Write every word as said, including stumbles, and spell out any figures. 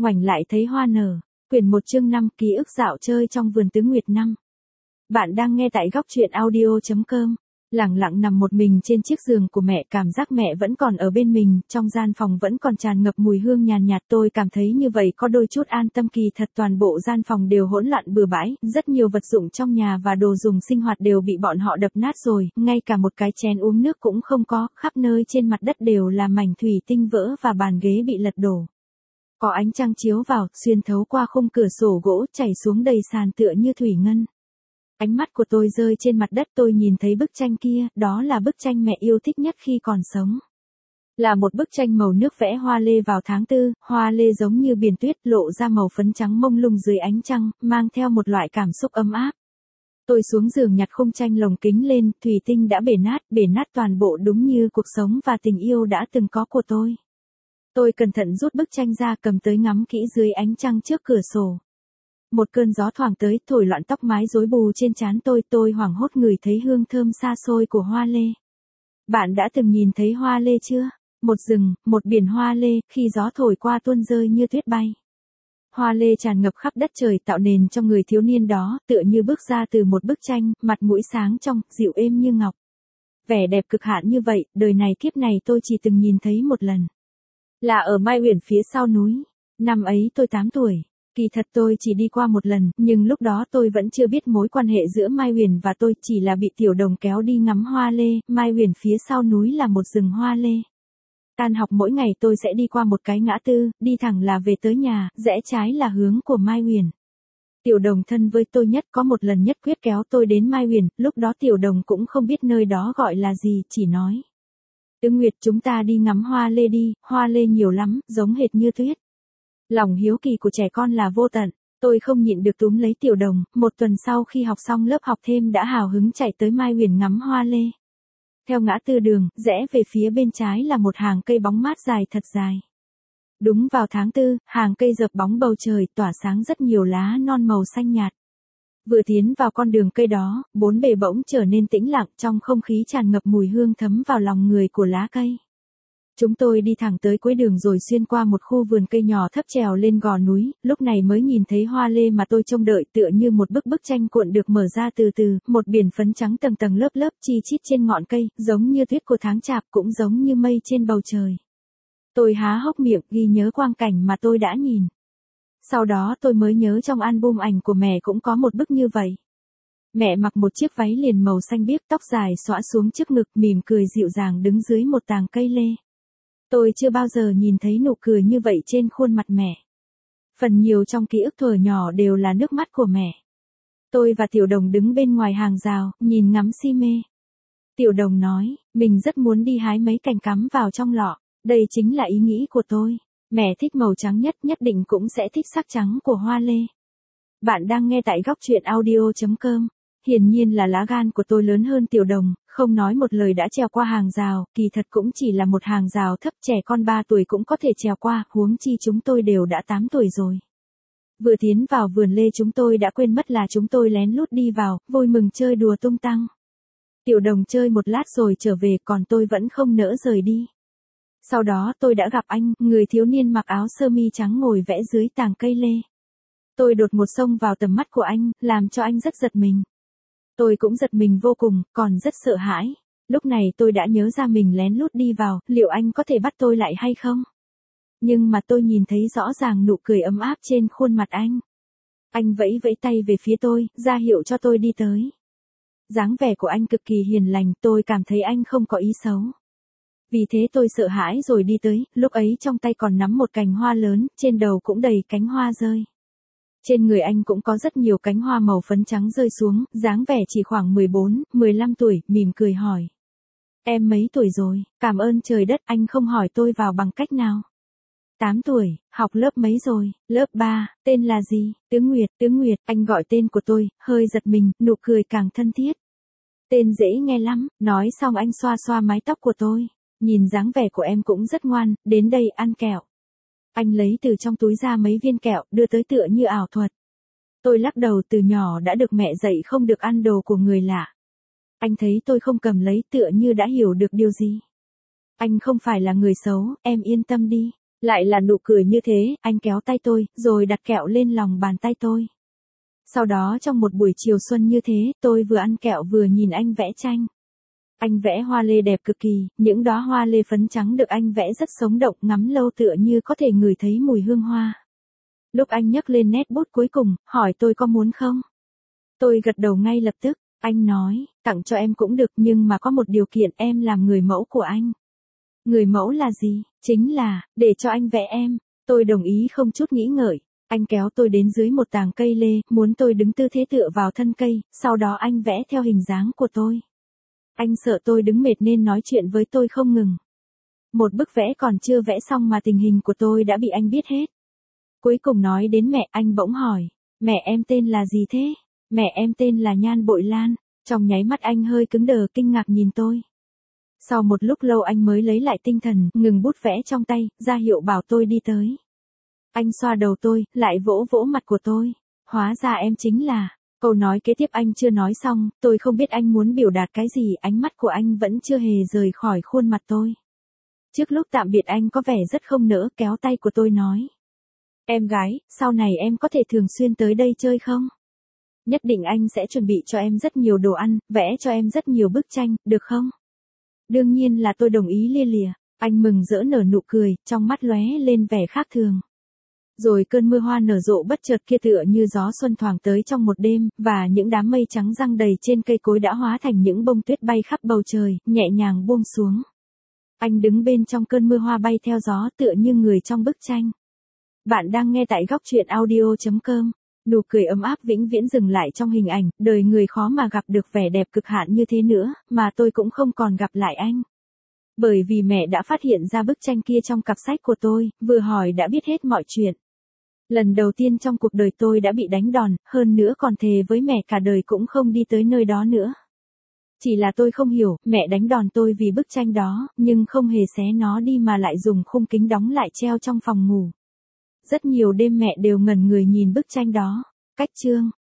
ngoảnh lại thấy hoa nở. Quyển một chương năm, ký ức dạo chơi trong vườn tứ nguyệt năm. Bạn đang nghe tại góc truyện audio chấm com. Lẳng lặng nằm một mình trên chiếc giường của mẹ, cảm giác mẹ vẫn còn ở bên mình, trong gian phòng vẫn còn tràn ngập mùi hương nhàn nhạt, tôi cảm thấy như vậy có đôi chút an tâm. Kỳ thật toàn bộ gian phòng đều hỗn loạn bừa bãi, rất nhiều vật dụng trong nhà và đồ dùng sinh hoạt đều bị bọn họ đập nát rồi, ngay cả một cái chén uống nước cũng không có, khắp nơi trên mặt đất đều là mảnh thủy tinh vỡ và bàn ghế bị lật đổ. Có ánh trăng chiếu vào, xuyên thấu qua khung cửa sổ gỗ chảy xuống đầy sàn tựa như thủy ngân. Ánh mắt của tôi rơi trên mặt đất, tôi nhìn thấy bức tranh kia, đó là bức tranh mẹ yêu thích nhất khi còn sống. Là một bức tranh màu nước vẽ hoa lê vào tháng tư, hoa lê giống như biển tuyết lộ ra màu phấn trắng mông lung dưới ánh trăng, mang theo một loại cảm xúc ấm áp. Tôi xuống giường nhặt khung tranh lồng kính lên, thủy tinh đã bể nát, bể nát toàn bộ đúng như cuộc sống và tình yêu đã từng có của tôi. Tôi cẩn thận rút bức tranh ra, cầm tới ngắm kỹ dưới ánh trăng trước cửa sổ. Một cơn gió thoảng tới, thổi loạn tóc mái rối bù trên trán tôi, tôi hoảng hốt ngửi thấy hương thơm xa xôi của hoa lê. Bạn đã từng nhìn thấy hoa lê chưa? Một rừng, một biển hoa lê, khi gió thổi qua tuôn rơi như tuyết bay. Hoa lê tràn ngập khắp đất trời, tạo nền cho người thiếu niên đó, tựa như bước ra từ một bức tranh, mặt mũi sáng trong, dịu êm như ngọc. Vẻ đẹp cực hạn như vậy, đời này kiếp này tôi chỉ từng nhìn thấy một lần. Là ở Mai Uyển phía sau núi. Năm ấy tôi tám tuổi. Kỳ thật tôi chỉ đi qua một lần, nhưng lúc đó tôi vẫn chưa biết mối quan hệ giữa Mai Uyển và tôi, chỉ là bị Tiểu Đồng kéo đi ngắm hoa lê. Mai Uyển phía sau núi là một rừng hoa lê. Tan học mỗi ngày tôi sẽ đi qua một cái ngã tư, đi thẳng là về tới nhà, rẽ trái là hướng của Mai Uyển. Tiểu Đồng thân với tôi nhất, có một lần nhất quyết kéo tôi đến Mai Uyển, lúc đó Tiểu Đồng cũng không biết nơi đó gọi là gì, chỉ nói: Tứ Nguyệt, chúng ta đi ngắm hoa lê đi, hoa lê nhiều lắm, giống hệt như tuyết. Lòng hiếu kỳ của trẻ con là vô tận, tôi không nhịn được túm lấy Tiểu Đồng, một tuần sau khi học xong lớp học thêm đã hào hứng chạy tới Mai Uyển ngắm hoa lê. Theo ngã tư đường, rẽ về phía bên trái là một hàng cây bóng mát dài thật dài. Đúng vào tháng tư, hàng cây dợp bóng bầu trời, tỏa sáng rất nhiều lá non màu xanh nhạt. Vừa tiến vào con đường cây đó, bốn bề bỗng trở nên tĩnh lặng, trong không khí tràn ngập mùi hương thấm vào lòng người của lá cây. Chúng tôi đi thẳng tới cuối đường rồi xuyên qua một khu vườn cây nhỏ thấp trèo lên gò núi, lúc này mới nhìn thấy hoa lê mà tôi trông đợi, tựa như một bức bức tranh cuộn được mở ra từ từ, một biển phấn trắng tầng tầng lớp lớp chi chít trên ngọn cây, giống như tuyết của tháng chạp, cũng giống như mây trên bầu trời. Tôi há hốc miệng ghi nhớ quang cảnh mà tôi đã nhìn. Sau đó tôi mới nhớ trong album ảnh của mẹ cũng có một bức như vậy. Mẹ mặc một chiếc váy liền màu xanh biếc, tóc dài xõa xuống trước ngực, mỉm cười dịu dàng đứng dưới một tàng cây lê. Tôi chưa bao giờ nhìn thấy nụ cười như vậy trên khuôn mặt mẹ. Phần nhiều trong ký ức thuở nhỏ đều là nước mắt của mẹ. Tôi và Tiểu Đồng đứng bên ngoài hàng rào, nhìn ngắm si mê. Tiểu Đồng nói, mình rất muốn đi hái mấy cành cắm vào trong lọ, đây chính là ý nghĩ của tôi. Mẹ thích màu trắng nhất, nhất định cũng sẽ thích sắc trắng của hoa lê. Bạn đang nghe tại góc truyện audio chấm com. Hiển nhiên là lá gan của tôi lớn hơn Tiểu Đồng, không nói một lời đã trèo qua hàng rào, kỳ thật cũng chỉ là một hàng rào thấp, trẻ con ba tuổi cũng có thể trèo qua, huống chi chúng tôi đều đã tám tuổi rồi. Vừa tiến vào vườn lê chúng tôi đã quên mất là chúng tôi lén lút đi vào, vui mừng chơi đùa tung tăng. Tiểu Đồng chơi một lát rồi trở về, còn tôi vẫn không nỡ rời đi. Sau đó tôi đã gặp anh, người thiếu niên mặc áo sơ mi trắng ngồi vẽ dưới tàng cây lê. Tôi đột ngột xông vào tầm mắt của anh, làm cho anh rất giật mình. Tôi cũng giật mình vô cùng, còn rất sợ hãi. Lúc này tôi đã nhớ ra mình lén lút đi vào, liệu anh có thể bắt tôi lại hay không? Nhưng mà tôi nhìn thấy rõ ràng nụ cười ấm áp trên khuôn mặt anh. Anh vẫy vẫy tay về phía tôi, ra hiệu cho tôi đi tới. Dáng vẻ của anh cực kỳ hiền lành, tôi cảm thấy anh không có ý xấu. Vì thế tôi sợ hãi rồi đi tới, lúc ấy trong tay còn nắm một cành hoa lớn, trên đầu cũng đầy cánh hoa rơi. Trên người anh cũng có rất nhiều cánh hoa màu phấn trắng rơi xuống, dáng vẻ chỉ khoảng mười bốn, mười lăm tuổi, mỉm cười hỏi. Em mấy tuổi rồi? Cảm ơn trời đất, anh không hỏi tôi vào bằng cách nào. tám tuổi, học lớp mấy rồi? Lớp ba, tên là gì? Tứ Nguyệt, Tứ Nguyệt, anh gọi tên của tôi, hơi giật mình, nụ cười càng thân thiết. Tên dễ nghe lắm, nói xong anh xoa xoa mái tóc của tôi. Nhìn dáng vẻ của em cũng rất ngoan, đến đây ăn kẹo. Anh lấy từ trong túi ra mấy viên kẹo, đưa tới tựa như ảo thuật. Tôi lắc đầu, từ nhỏ đã được mẹ dạy không được ăn đồ của người lạ. Anh thấy tôi không cầm lấy, tựa như đã hiểu được điều gì. Anh không phải là người xấu, em yên tâm đi. Lại là nụ cười như thế, anh kéo tay tôi, rồi đặt kẹo lên lòng bàn tay tôi. Sau đó trong một buổi chiều xuân như thế, tôi vừa ăn kẹo vừa nhìn anh vẽ tranh. Anh vẽ hoa lê đẹp cực kỳ, những đóa hoa lê phấn trắng được anh vẽ rất sống động, ngắm lâu tựa như có thể ngửi thấy mùi hương hoa. Lúc anh nhấc lên nét bút cuối cùng, hỏi tôi có muốn không? Tôi gật đầu ngay lập tức, anh nói, tặng cho em cũng được nhưng mà có một điều kiện, em làm người mẫu của anh. Người mẫu là gì? Chính là, để cho anh vẽ em. Tôi đồng ý không chút nghĩ ngợi. Anh kéo tôi đến dưới một tàng cây lê, muốn tôi đứng tư thế tựa vào thân cây, sau đó anh vẽ theo hình dáng của tôi. Anh sợ tôi đứng mệt nên nói chuyện với tôi không ngừng. Một bức vẽ còn chưa vẽ xong mà tình hình của tôi đã bị anh biết hết. Cuối cùng nói đến mẹ, anh bỗng hỏi, mẹ em tên là gì thế? Mẹ em tên là Nhan Bội Lan. Trong nháy mắt anh hơi cứng đờ kinh ngạc nhìn tôi. Sau một lúc lâu anh mới lấy lại tinh thần, ngừng bút vẽ trong tay, ra hiệu bảo tôi đi tới. Anh xoa đầu tôi, lại vỗ vỗ mặt của tôi. Hóa ra em chính là... Câu nói kế tiếp anh chưa nói xong, tôi không biết anh muốn biểu đạt cái gì, ánh mắt của anh vẫn chưa hề rời khỏi khuôn mặt tôi. Trước lúc tạm biệt anh có vẻ rất không nỡ, kéo tay của tôi nói. Em gái, sau này em có thể thường xuyên tới đây chơi không? Nhất định anh sẽ chuẩn bị cho em rất nhiều đồ ăn, vẽ cho em rất nhiều bức tranh, được không? Đương nhiên là tôi đồng ý lia lịa. Anh mừng rỡ nở nụ cười, trong mắt lóe lên vẻ khác thường. Rồi cơn mưa hoa nở rộ bất chợt kia tựa như gió xuân thoảng tới trong một đêm, và những đám mây trắng giăng đầy trên cây cối đã hóa thành những bông tuyết bay khắp bầu trời, nhẹ nhàng buông xuống. Anh đứng bên trong cơn mưa hoa bay theo gió tựa như người trong bức tranh. Bạn đang nghe tại góc truyện audio chấm com. Nụ cười ấm áp vĩnh viễn dừng lại trong hình ảnh, đời người khó mà gặp được vẻ đẹp cực hạn như thế nữa, mà tôi cũng không còn gặp lại anh. Bởi vì mẹ đã phát hiện ra bức tranh kia trong cặp sách của tôi, vừa hỏi đã biết hết mọi chuyện. Lần đầu tiên trong cuộc đời tôi đã bị đánh đòn, hơn nữa còn thề với mẹ cả đời cũng không đi tới nơi đó nữa. Chỉ là tôi không hiểu, mẹ đánh đòn tôi vì bức tranh đó, nhưng không hề xé nó đi mà lại dùng khung kính đóng lại treo trong phòng ngủ. Rất nhiều đêm mẹ đều ngẩn người nhìn bức tranh đó. Cách chương